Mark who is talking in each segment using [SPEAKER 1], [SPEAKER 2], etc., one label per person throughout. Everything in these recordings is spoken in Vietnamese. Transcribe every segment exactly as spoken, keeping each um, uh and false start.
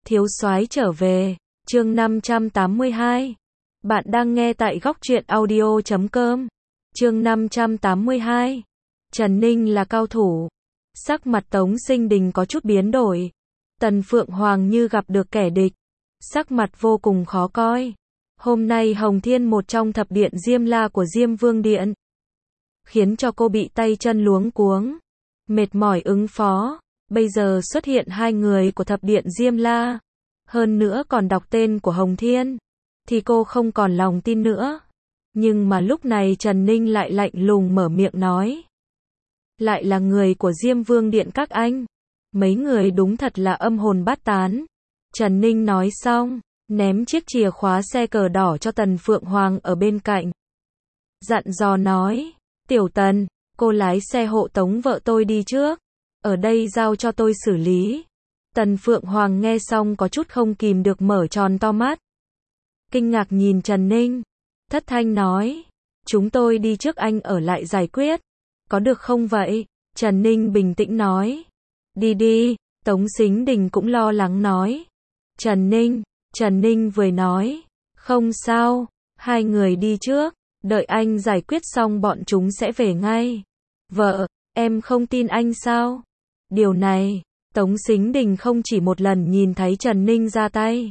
[SPEAKER 1] Thiếu soái trở về, chương năm trăm tám mươi hai. Bạn đang nghe tại góc truyện audio chấm com. Chương năm trăm tám mươi hai. Trần Ninh là cao thủ. Sắc mặt Tống Sinh Đình có chút biến đổi. Tần Phượng Hoàng như gặp được kẻ địch. Sắc mặt vô cùng khó coi. Hôm nay Hồng Thiên một trong thập điện Diêm La của Diêm Vương Điện. Khiến cho cô bị tay chân luống cuống. Mệt mỏi ứng phó. Bây giờ xuất hiện hai người của thập điện Diêm La. Hơn nữa còn đọc tên của Hồng Thiên. Thì cô không còn lòng tin nữa. Nhưng mà lúc này Trần Ninh lại lạnh lùng mở miệng nói. Lại là người của Diêm Vương Điện các anh. Mấy người đúng thật là âm hồn bát tán. Trần Ninh nói xong, ném chiếc chìa khóa xe cờ đỏ cho Tần Phượng Hoàng ở bên cạnh. Dặn dò nói, Tiểu Tần, cô lái xe hộ tống vợ tôi đi trước. Ở đây giao cho tôi xử lý. Tần Phượng Hoàng nghe xong có chút không kìm được mở tròn to mắt. Kinh ngạc nhìn Trần Ninh. Thất thanh nói, chúng tôi đi trước anh ở lại giải quyết. Có được không vậy? Trần Ninh bình tĩnh nói. Đi đi, Tống Sính Đình cũng lo lắng nói. Trần Ninh, Trần Ninh vừa nói. Không sao, hai người đi trước. Đợi anh giải quyết xong bọn chúng sẽ về ngay. Vợ, em không tin anh sao? Điều này, Tống Sính Đình không chỉ một lần nhìn thấy Trần Ninh ra tay.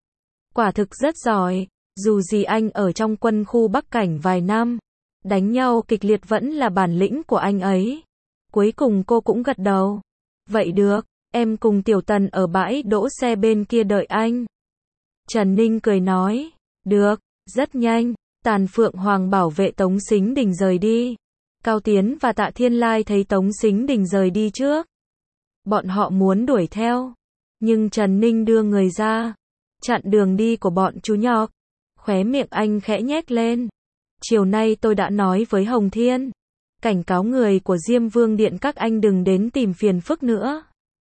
[SPEAKER 1] Quả thực rất giỏi, dù gì anh ở trong quân khu Bắc Cảnh vài năm. Đánh nhau kịch liệt vẫn là bản lĩnh của anh ấy. Cuối cùng cô cũng gật đầu. Vậy được, em cùng Tiểu Tần ở bãi đỗ xe bên kia đợi anh. Trần Ninh cười nói, được, rất nhanh. Tàn Phượng Hoàng bảo vệ Tống Sính Đình rời đi. Cao Tiến và Tạ Thiên Lai thấy Tống Sính Đình rời đi trước. Bọn họ muốn đuổi theo. Nhưng Trần Ninh đưa người ra. Chặn đường đi của bọn chú nhóc. Khóe miệng anh khẽ nhếch lên. Chiều nay tôi đã nói với Hồng Thiên. Cảnh cáo người của Diêm Vương Điện các anh đừng đến tìm phiền phức nữa.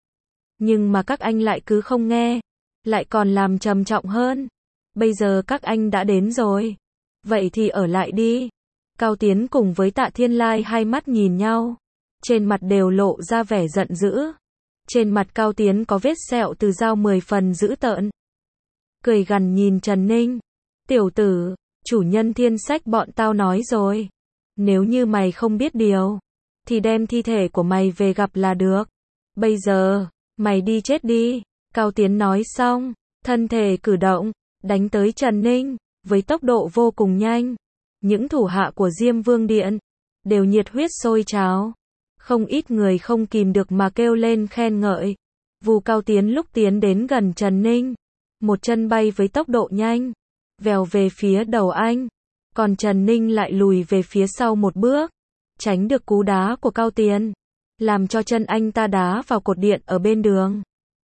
[SPEAKER 1] Nhưng mà các anh lại cứ không nghe. Lại còn làm trầm trọng hơn. Bây giờ các anh đã đến rồi. Vậy thì ở lại đi. Cao Tiến cùng với Tạ Thiên Lai hai mắt nhìn nhau. Trên mặt đều lộ ra vẻ giận dữ. Trên mặt Cao Tiến có vết sẹo từ dao mười phần dữ tợn. Cười gằn nhìn Trần Ninh. Tiểu tử, chủ nhân Thiên Sách bọn tao nói rồi. Nếu như mày không biết điều, thì đem thi thể của mày về gặp là được. Bây giờ, mày đi chết đi. Cao Tiến nói xong, thân thể cử động, đánh tới Trần Ninh, với tốc độ vô cùng nhanh. Những thủ hạ của Diêm Vương Điện, đều nhiệt huyết sôi trào. Không ít người không kìm được mà kêu lên khen ngợi. Vù Cao Tiến lúc tiến đến gần Trần Ninh. Một chân bay với tốc độ nhanh. Vèo về phía đầu anh. Còn Trần Ninh lại lùi về phía sau một bước. Tránh được cú đá của Cao Tiến. Làm cho chân anh ta đá vào cột điện ở bên đường.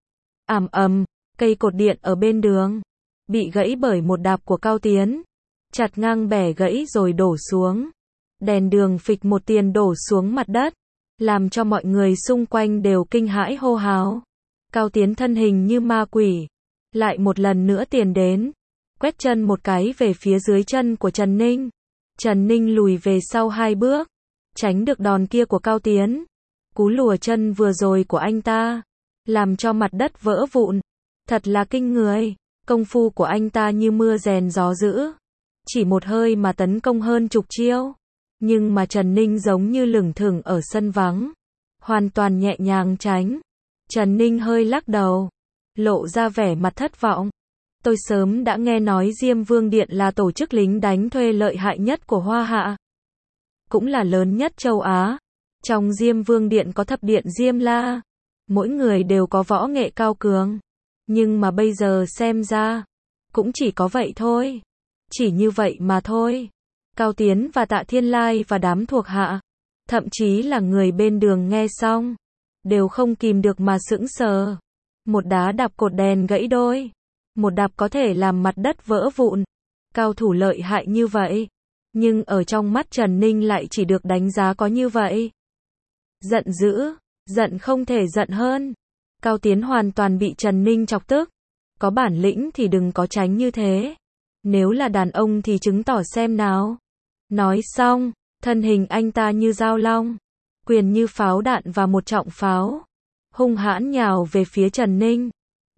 [SPEAKER 1] Ầm ầm, cây cột điện ở bên đường. Bị gãy bởi một đạp của Cao Tiến. Chặt ngang bẻ gãy rồi đổ xuống. Đèn đường phịch một tiền đổ xuống mặt đất. Làm cho mọi người xung quanh đều kinh hãi hô hào. Cao Tiến thân hình như ma quỷ. Lại một lần nữa tiền đến. Quét chân một cái về phía dưới chân của Trần Ninh. Trần Ninh lùi về sau hai bước. Tránh được đòn kia của Cao Tiến. Cú lùa chân vừa rồi của anh ta. Làm cho mặt đất vỡ vụn. Thật là kinh người. Công phu của anh ta như mưa rèn gió dữ. Chỉ một hơi mà tấn công hơn chục chiêu. Nhưng mà Trần Ninh giống như lửng thửng ở sân vắng. Hoàn toàn nhẹ nhàng tránh. Trần Ninh hơi lắc đầu. Lộ ra vẻ mặt thất vọng. Tôi sớm đã nghe nói Diêm Vương Điện là tổ chức lính đánh thuê lợi hại nhất của Hoa Hạ. Cũng là lớn nhất châu Á. Trong Diêm Vương Điện có thập điện Diêm La. Mỗi người đều có võ nghệ cao cường. Nhưng mà bây giờ xem ra. Cũng chỉ có vậy thôi. Chỉ như vậy mà thôi. Cao Tiến và Tạ Thiên Lai và đám thuộc hạ. Thậm chí là người bên đường nghe xong. Đều không kìm được mà sững sờ. Một đá đạp cột đèn gãy đôi. Một đạp có thể làm mặt đất vỡ vụn. Cao thủ lợi hại như vậy. Nhưng ở trong mắt Trần Ninh lại chỉ được đánh giá có như vậy. Giận dữ. Giận không thể giận hơn. Cao Tiến hoàn toàn bị Trần Ninh chọc tức. Có bản lĩnh thì đừng có tránh như thế. Nếu là đàn ông thì chứng tỏ xem nào. Nói xong, thân hình anh ta như dao long. Quyền như pháo đạn và một trọng pháo. Hung hãn nhào về phía Trần Ninh.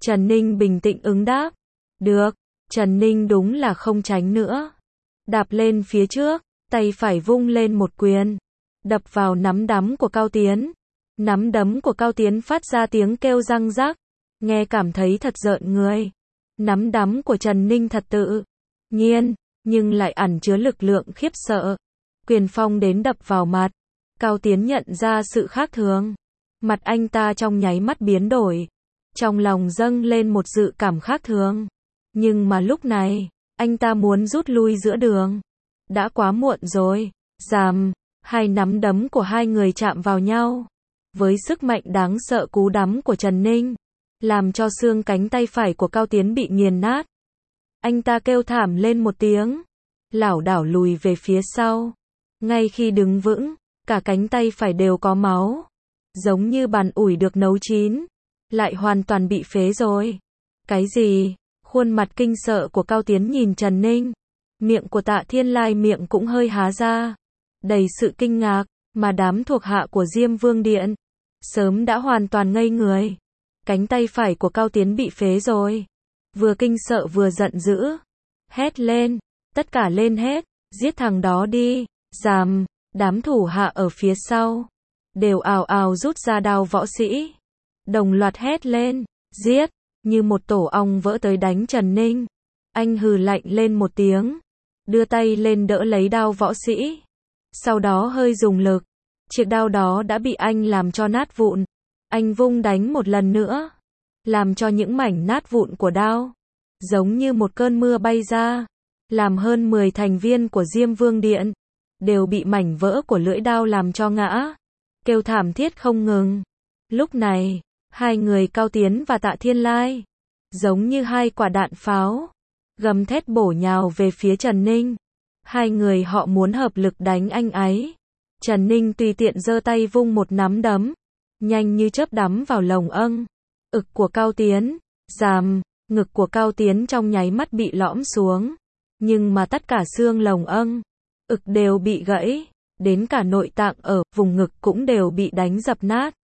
[SPEAKER 1] Trần Ninh bình tĩnh ứng đáp. Được. Trần Ninh đúng là không tránh nữa. Đạp lên phía trước, tay phải vung lên một quyền. Đập vào nắm đấm của Cao Tiến. Nắm đấm của Cao Tiến phát ra tiếng kêu răng rắc. Nghe cảm thấy thật rợn người. Nắm đấm của Trần Ninh thật tự nhiên, nhưng lại ẩn chứa lực lượng khiếp sợ. Quyền phong đến đập vào mặt. Cao Tiến nhận ra sự khác thường. Mặt anh ta trong nháy mắt biến đổi. Trong lòng dâng lên một dự cảm khác thường. Nhưng mà lúc này, anh ta muốn rút lui giữa đường. Đã quá muộn rồi. Ràm, hai nắm đấm của hai người chạm vào nhau. Với sức mạnh đáng sợ cú đấm của Trần Ninh, làm cho xương cánh tay phải của Cao Tiến bị nghiền nát. Anh ta kêu thảm lên một tiếng, lảo đảo lùi về phía sau. Ngay khi đứng vững, cả cánh tay phải đều có máu. Giống như bàn ủi được nấu chín, lại hoàn toàn bị phế rồi. Cái gì? Khuôn mặt kinh sợ của Cao Tiến nhìn Trần Ninh. Miệng của Tạ Thiên Lai miệng cũng hơi há ra. Đầy sự kinh ngạc, mà đám thuộc hạ của Diêm Vương Điện sớm đã hoàn toàn ngây người. Cánh tay phải của Cao Tiến bị phế rồi. Vừa kinh sợ vừa giận dữ. Hét lên. Tất cả lên hết. Giết thằng đó đi. Ràm. Đám thủ hạ ở phía sau đều ào ào rút ra đao võ sĩ. Đồng loạt hét lên. Giết. Như một tổ ong vỡ tới đánh Trần Ninh. Anh hừ lạnh lên một tiếng. Đưa tay lên đỡ lấy đao võ sĩ. Sau đó hơi dùng lực. Chiếc đao đó đã bị anh làm cho nát vụn. Anh vung đánh một lần nữa. Làm cho những mảnh nát vụn của đao giống như một cơn mưa bay ra. Làm hơn mười thành viên của Diêm Vương Điện đều bị mảnh vỡ của lưỡi đao làm cho ngã. Kêu thảm thiết không ngừng. Lúc này, hai người Cao Tiến và Tạ Thiên Lai giống như hai quả đạn pháo, gầm thét bổ nhào về phía Trần Ninh. Hai người họ muốn hợp lực đánh anh ấy. Trần Ninh tùy tiện giơ tay vung một nắm đấm, nhanh như chớp đấm vào lồng âng ực của Cao Tiến. Ràm, ngực của Cao Tiến trong nháy mắt bị lõm xuống, nhưng mà tất cả xương lồng âng ực đều bị gãy, đến cả nội tạng ở vùng ngực cũng đều bị đánh dập nát.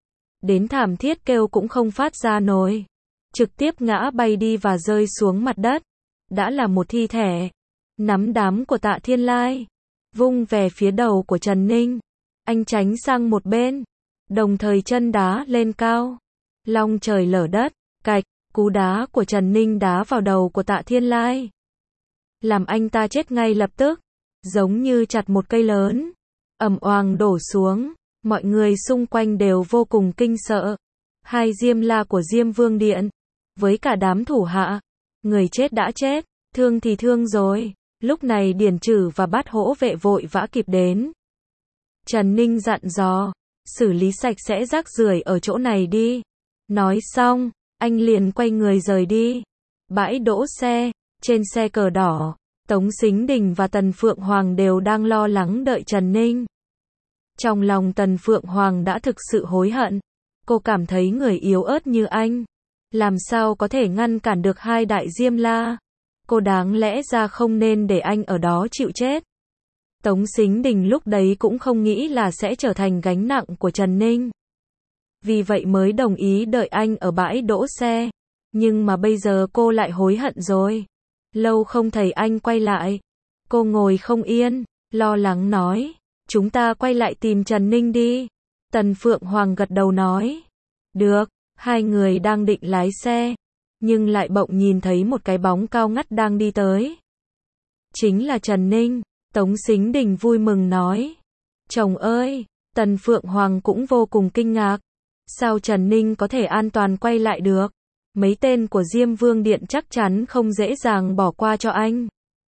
[SPEAKER 1] Đến thảm thiết kêu cũng không phát ra nổi, trực tiếp ngã bay đi và rơi xuống mặt đất, đã là một thi thể. Nắm đấm của Tạ Thiên Lai vung về phía đầu của Trần Ninh, anh tránh sang một bên, đồng thời chân đá lên cao, long trời lở đất. Cạch, cú đá của Trần Ninh đá vào đầu của Tạ Thiên Lai, làm anh ta chết ngay lập tức, giống như chặt một cây lớn, ầm oàng đổ xuống. Mọi người xung quanh đều vô cùng kinh sợ. Hai Diêm La của Diêm Vương Điện, với cả đám thủ hạ, người chết đã chết, thương thì thương rồi. Lúc này Điển Trử và Bát Hỗ Vệ vội vã kịp đến. Trần Ninh dặn dò, xử lý sạch sẽ rác rưởi ở chỗ này đi. Nói xong, anh liền quay người rời đi. Bãi đỗ xe, trên xe cờ đỏ, Tống Sính Đình và Tần Phượng Hoàng đều đang lo lắng đợi Trần Ninh. Trong lòng Tần Phượng Hoàng đã thực sự hối hận. Cô cảm thấy người yếu ớt như anh, làm sao có thể ngăn cản được hai đại Diêm La. Cô đáng lẽ ra không nên để anh ở đó chịu chết. Tống Sính Đình lúc đấy cũng không nghĩ là sẽ trở thành gánh nặng của Trần Ninh. Vì vậy mới đồng ý đợi anh ở bãi đỗ xe. Nhưng mà bây giờ cô lại hối hận rồi. Lâu không thấy anh quay lại. Cô ngồi không yên, lo lắng nói. Chúng ta quay lại tìm Trần Ninh đi. Tần Phượng Hoàng gật đầu nói. Được, hai người đang định lái xe, nhưng lại bỗng nhìn thấy một cái bóng cao ngất đang đi tới. Chính là Trần Ninh. Tống Sính Đình vui mừng nói. Chồng ơi! Tần Phượng Hoàng cũng vô cùng kinh ngạc. Sao Trần Ninh có thể an toàn quay lại được? Mấy tên của Diêm Vương Điện chắc chắn không dễ dàng bỏ qua cho anh.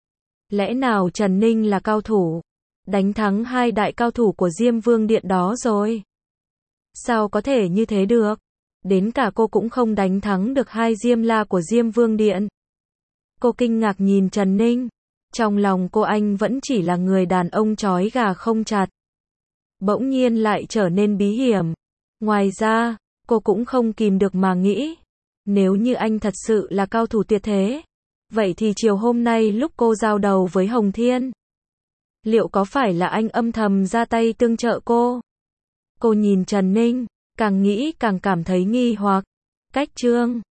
[SPEAKER 1] Lẽ nào Trần Ninh là cao thủ, đánh thắng hai đại cao thủ của Diêm Vương Điện đó rồi? Sao có thể như thế được? Đến cả cô cũng không đánh thắng được hai Diêm La của Diêm Vương Điện. Cô kinh ngạc nhìn Trần Ninh. Trong lòng cô anh vẫn chỉ là người đàn ông trói gà không chặt. Bỗng nhiên lại trở nên bí hiểm. Ngoài ra, cô cũng không kìm được mà nghĩ. Nếu như anh thật sự là cao thủ tuyệt thế, vậy thì chiều hôm nay lúc cô giao đầu với Hồng Thiên, liệu có phải là anh âm thầm ra tay tương trợ cô? Cô nhìn Trần Ninh, càng nghĩ càng cảm thấy nghi hoặc. Cách chương